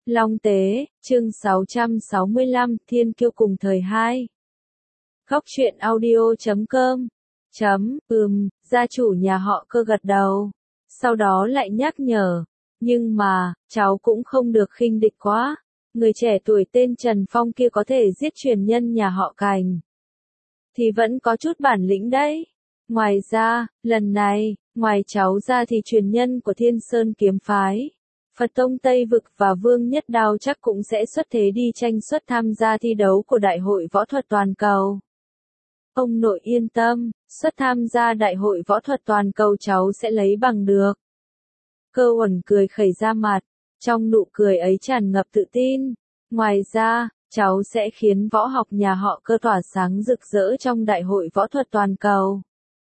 Long Tế, chương 665, Thiên Kiêu cùng thời 2. Góc truyện audio.com. Gia chủ nhà họ Cơ gật đầu. Sau đó lại nhắc nhở. Nhưng mà, cháu cũng không được khinh địch quá. Người trẻ tuổi tên Trần Phong kia có thể giết truyền nhân nhà họ Cành. Thì vẫn có chút bản lĩnh đấy. Ngoài ra, lần này, ngoài cháu ra thì truyền nhân của Thiên Sơn Kiếm Phái, Phật Tông Tây Vực và Vương Nhất Đao chắc cũng sẽ xuất thế đi tranh suất tham gia thi đấu của Đại hội Võ thuật Toàn cầu. Ông nội yên tâm, suất tham gia Đại hội Võ thuật Toàn cầu cháu sẽ lấy bằng được. Cơ Uẩn cười khẩy ra mặt, trong nụ cười ấy tràn ngập tự tin. Ngoài ra, cháu sẽ khiến võ học nhà họ Cơ tỏa sáng rực rỡ trong Đại hội Võ thuật Toàn cầu.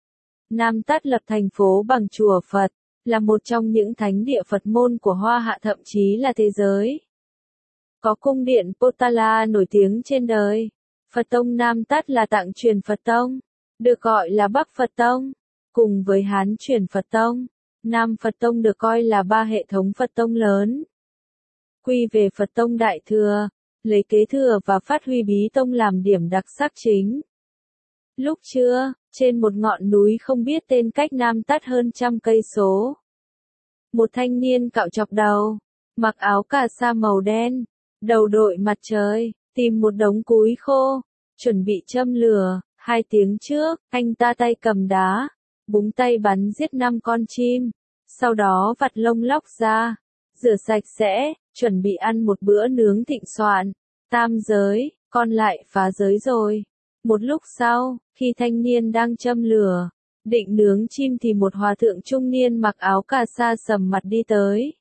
Nam Tát lập thành phố bằng chùa Phật, là một trong những thánh địa Phật môn của Hoa Hạ thậm chí là thế giới. Có cung điện Potala nổi tiếng trên đời. Phật Tông Nam Tát là tạng truyền Phật Tông, được gọi là Bắc Phật Tông, cùng với Hán truyền Phật Tông. Nam Phật Tông được coi là ba hệ thống Phật Tông lớn. Quy về Phật Tông Đại Thừa, lấy kế thừa và phát huy Bí Tông làm điểm đặc sắc chính. Lúc trưa, trên một ngọn núi không biết tên cách Nam Tát hơn 100 cây số, một thanh niên cạo chọc đầu, mặc áo cà sa màu đen, đầu đội mặt trời, tìm một đống cúi khô, chuẩn bị châm lửa. 2 tiếng trước, anh ta tay cầm đá, búng tay bắn giết 5 con chim, sau đó vặt lông lóc ra, rửa sạch sẽ, chuẩn bị ăn một bữa nướng thịnh soạn. Tam giới, con lại phá giới rồi. Một lúc sau, khi thanh niên đang châm lửa, định nướng chim thì một hòa thượng trung niên mặc áo cà sa sầm mặt đi tới.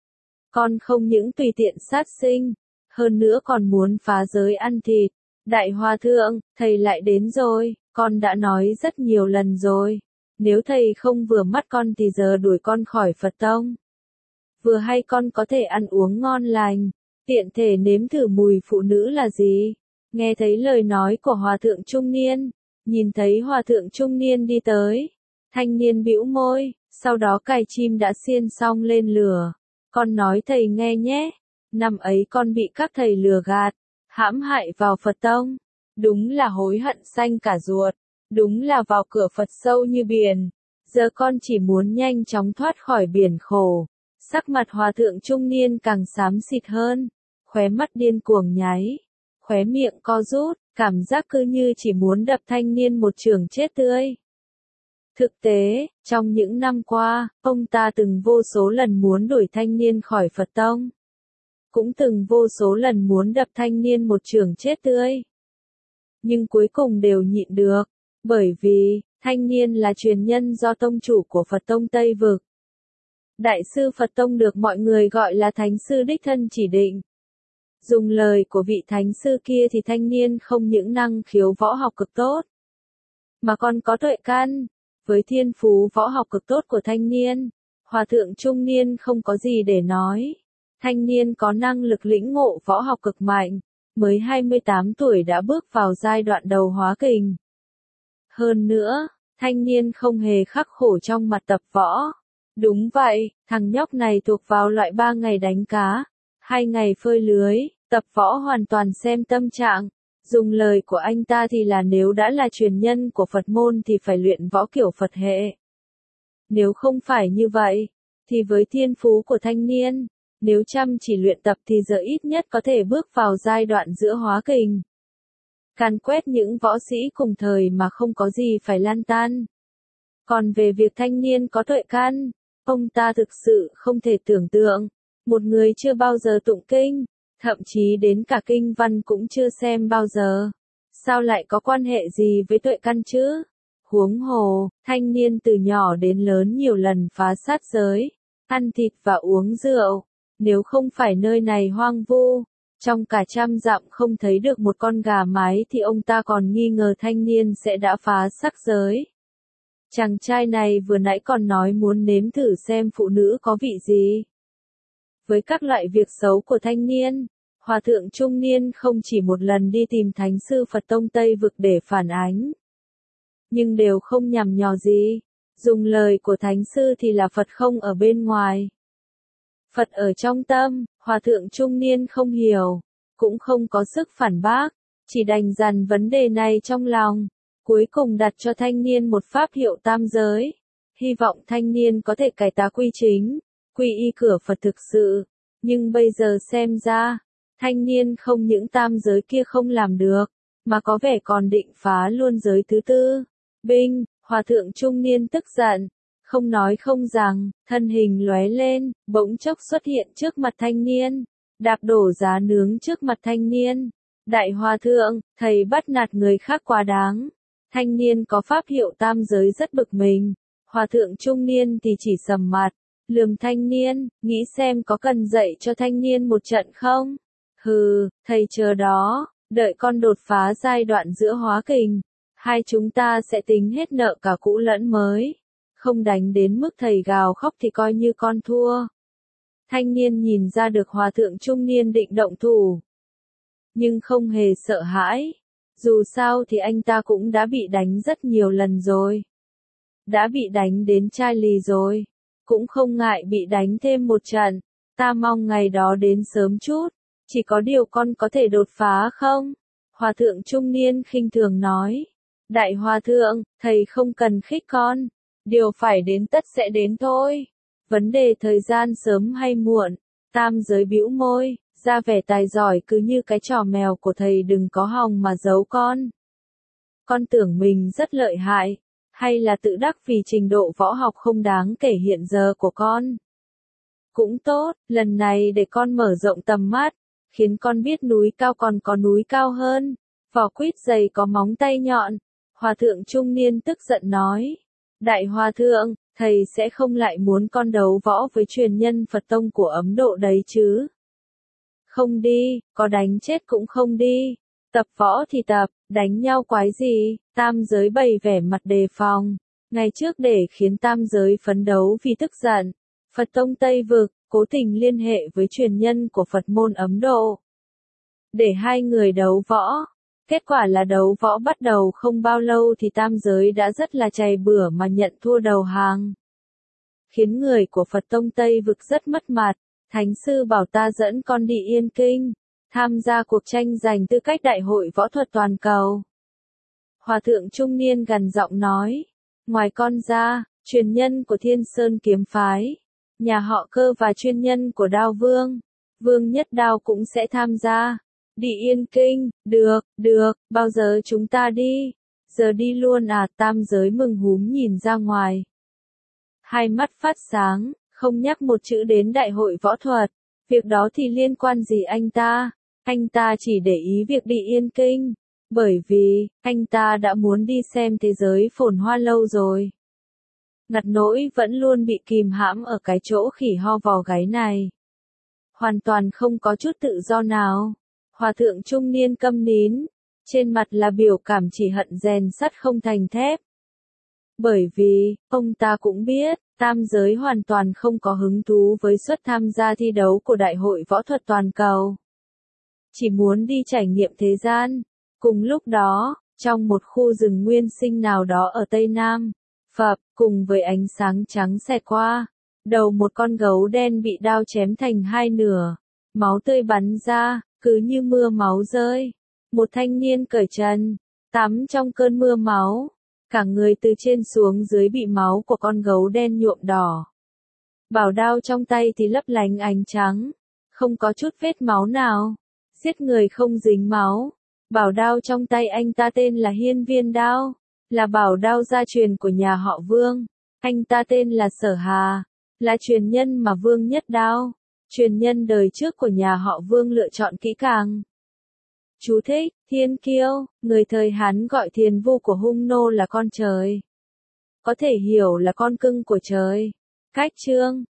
Con không những tùy tiện sát sinh, hơn nữa còn muốn phá giới ăn thịt. Đại hòa thượng, thầy lại đến rồi, con đã nói rất nhiều lần rồi. Nếu thầy không vừa mắt con thì giờ đuổi con khỏi Phật Tông. Vừa hay con có thể ăn uống ngon lành, tiện thể nếm thử mùi phụ nữ là gì. Nghe thấy lời nói của hòa thượng trung niên, nhìn thấy hòa thượng trung niên đi tới, thanh niên bĩu môi, sau đó cài chim đã xiên xong lên lửa. Con nói thầy nghe nhé, năm ấy con bị các thầy lừa gạt, hãm hại vào Phật Tông, đúng là hối hận xanh cả ruột, đúng là vào cửa Phật sâu như biển, giờ con chỉ muốn nhanh chóng thoát khỏi biển khổ. Sắc mặt hòa thượng trung niên càng xám xịt hơn, khóe mắt điên cuồng nháy, khóe miệng co rút, cảm giác cứ như chỉ muốn đập thanh niên một chưởng chết tươi. Thực tế, trong những năm qua, ông ta từng vô số lần muốn đuổi thanh niên khỏi Phật Tông, cũng từng vô số lần muốn đập thanh niên một chưởng chết tươi. Nhưng cuối cùng đều nhịn được, bởi vì, thanh niên là truyền nhân do tông chủ của Phật Tông Tây Vực. Đại sư Phật Tông được mọi người gọi là thánh sư đích thân chỉ định. Dùng lời của vị thánh sư kia thì thanh niên không những năng khiếu võ học cực tốt, mà còn có tuệ căn. Với thiên phú võ học cực tốt của thanh niên, hòa thượng trung niên không có gì để nói. Thanh niên có năng lực lĩnh ngộ võ học cực mạnh, mới 28 tuổi đã bước vào giai đoạn đầu hóa kình. Hơn nữa, thanh niên không hề khắc khổ trong mặt tập võ. Đúng vậy, thằng nhóc này thuộc vào loại 3 ngày đánh cá, 2 ngày phơi lưới, tập võ hoàn toàn xem tâm trạng. Dùng lời của anh ta thì là nếu đã là truyền nhân của Phật môn thì phải luyện võ kiểu Phật hệ. Nếu không phải như vậy, thì với thiên phú của thanh niên, nếu chăm chỉ luyện tập thì giờ ít nhất có thể bước vào giai đoạn giữa hóa kình, càn quét những võ sĩ cùng thời mà không có gì phải lan tan. Còn về việc thanh niên có tuệ căn, ông ta thực sự không thể tưởng tượng, một người chưa bao giờ tụng kinh, thậm chí đến cả kinh văn cũng chưa xem bao giờ, sao lại có quan hệ gì với tuệ căn chứ? Huống hồ, thanh niên từ nhỏ đến lớn nhiều lần phá sát giới, ăn thịt và uống rượu, nếu không phải nơi này hoang vu, trong cả 100 dặm không thấy được một con gà mái thì ông ta còn nghi ngờ thanh niên sẽ đã phá sắc giới. Chàng trai này vừa nãy còn nói muốn nếm thử xem phụ nữ có vị gì. Với các loại việc xấu của thanh niên, hòa thượng trung niên không chỉ một lần đi tìm thánh sư Phật Tông Tây Vực để phản ánh, nhưng đều không nhằm nhò gì. Dùng lời của thánh sư thì là Phật không ở bên ngoài. Phật ở trong tâm, hòa thượng trung niên không hiểu, cũng không có sức phản bác, chỉ đành dằn vấn đề này trong lòng, cuối cùng đặt cho thanh niên một pháp hiệu tam giới, hy vọng thanh niên có thể cải tá quy chính, quy y cửa Phật thực sự, nhưng bây giờ xem ra, thanh niên không những tam giới kia không làm được, mà có vẻ còn định phá luôn giới thứ tư. Binh, hòa thượng trung niên tức giận, không nói không rằng, thân hình lóe lên, bỗng chốc xuất hiện trước mặt thanh niên, đạp đổ giá nướng trước mặt thanh niên. Đại hòa thượng, thầy bắt nạt người khác quá đáng. Thanh niên có pháp hiệu tam giới rất bực mình. Hòa thượng trung niên thì chỉ sầm mặt, lườm thanh niên, nghĩ xem có cần dạy cho thanh niên một trận không? Hừ, thầy chờ đó, đợi con đột phá giai đoạn giữa hóa kình, hai chúng ta sẽ tính hết nợ cả cũ lẫn mới. Không đánh đến mức thầy gào khóc thì coi như con thua. Thanh niên nhìn ra được hòa thượng trung niên định động thủ, nhưng không hề sợ hãi. Dù sao thì anh ta cũng đã bị đánh rất nhiều lần rồi. Đã bị đánh đến chai lì rồi. Cũng không ngại bị đánh thêm một trận. Ta mong ngày đó đến sớm chút. Chỉ có điều con có thể đột phá không? Hòa thượng trung niên khinh thường nói. Đại hòa thượng, thầy không cần khích con. Điều phải đến tất sẽ đến thôi. Vấn đề thời gian sớm hay muộn. Tam giới bĩu môi, ra vẻ tài giỏi cứ như cái trò mèo của thầy đừng có hòng mà giấu con. Con tưởng mình rất lợi hại, hay là tự đắc vì trình độ võ học không đáng kể hiện giờ của con? Cũng tốt, lần này để con mở rộng tầm mắt, khiến con biết núi cao còn có núi cao hơn, vỏ quýt dày có móng tay nhọn. Hòa thượng trung niên tức giận nói. Đại hòa thượng, thầy sẽ không lại muốn con đấu võ với truyền nhân Phật tông của Ấn Độ đấy chứ? Không đi, có đánh chết cũng không đi. Tập võ thì tập, đánh nhau quái gì? Tam giới bày vẻ mặt đề phòng. Ngày trước để khiến tam giới phấn đấu vì tức giận, Phật tông Tây Vực cố tình liên hệ với truyền nhân của Phật môn Ấn Độ, để hai người đấu võ. Kết quả là đấu võ bắt đầu không bao lâu thì tam giới đã rất là chày bửa mà nhận thua đầu hàng. Khiến người của Phật tông Tây Vực rất mất mặt. Thánh sư bảo ta dẫn con đi Yên Kinh, tham gia cuộc tranh giành tư cách đại hội võ thuật toàn cầu. Hòa thượng trung niên gằn giọng nói. Ngoài con ra, truyền nhân của Thiên Sơn kiếm phái, nhà họ Cơ và chuyên nhân của Đao Vương, Vương Nhất Đao cũng sẽ tham gia. Đi Yên Kinh, được, bao giờ chúng ta đi? Giờ đi luôn à? Tam giới mừng húm nhìn ra ngoài. Hai mắt phát sáng, không nhắc một chữ đến đại hội võ thuật. Việc đó thì liên quan gì anh ta? Anh ta chỉ để ý việc đi Yên Kinh, bởi vì, anh ta đã muốn đi xem thế giới phồn hoa lâu rồi. Ngặt nỗi vẫn luôn bị kìm hãm ở cái chỗ khỉ ho vò gáy này. Hoàn toàn không có chút tự do nào. Hòa thượng trung niên câm nín, trên mặt là biểu cảm chỉ hận rèn sắt không thành thép. Bởi vì, ông ta cũng biết, tam giới hoàn toàn không có hứng thú với suất tham gia thi đấu của Đại hội Võ thuật Toàn cầu. Chỉ muốn đi trải nghiệm thế gian. Cùng lúc đó, trong một khu rừng nguyên sinh nào đó ở Tây Nam, phập, cùng với ánh sáng trắng xẹt qua, đầu một con gấu đen bị đao chém thành hai nửa, máu tươi bắn ra, cứ như mưa máu rơi. Một thanh niên cởi trần, tắm trong cơn mưa máu. Cả người từ trên xuống dưới bị máu của con gấu đen nhuộm đỏ. Bảo đao trong tay thì lấp lánh ánh trắng, không có chút vết máu nào. Giết người không dính máu. Bảo đao trong tay anh ta tên là Hiên Viên Đao, là bảo đao gia truyền của nhà họ Vương. Anh ta tên là Sở Hà, là truyền nhân mà Vương Nhất Đao, truyền nhân đời trước của nhà họ Vương lựa chọn kỹ càng. Chú thích, Thiên Kiêu, người thời Hán gọi Thiền Vu của Hung Nô là con trời. Có thể hiểu là con cưng của trời. Cách chương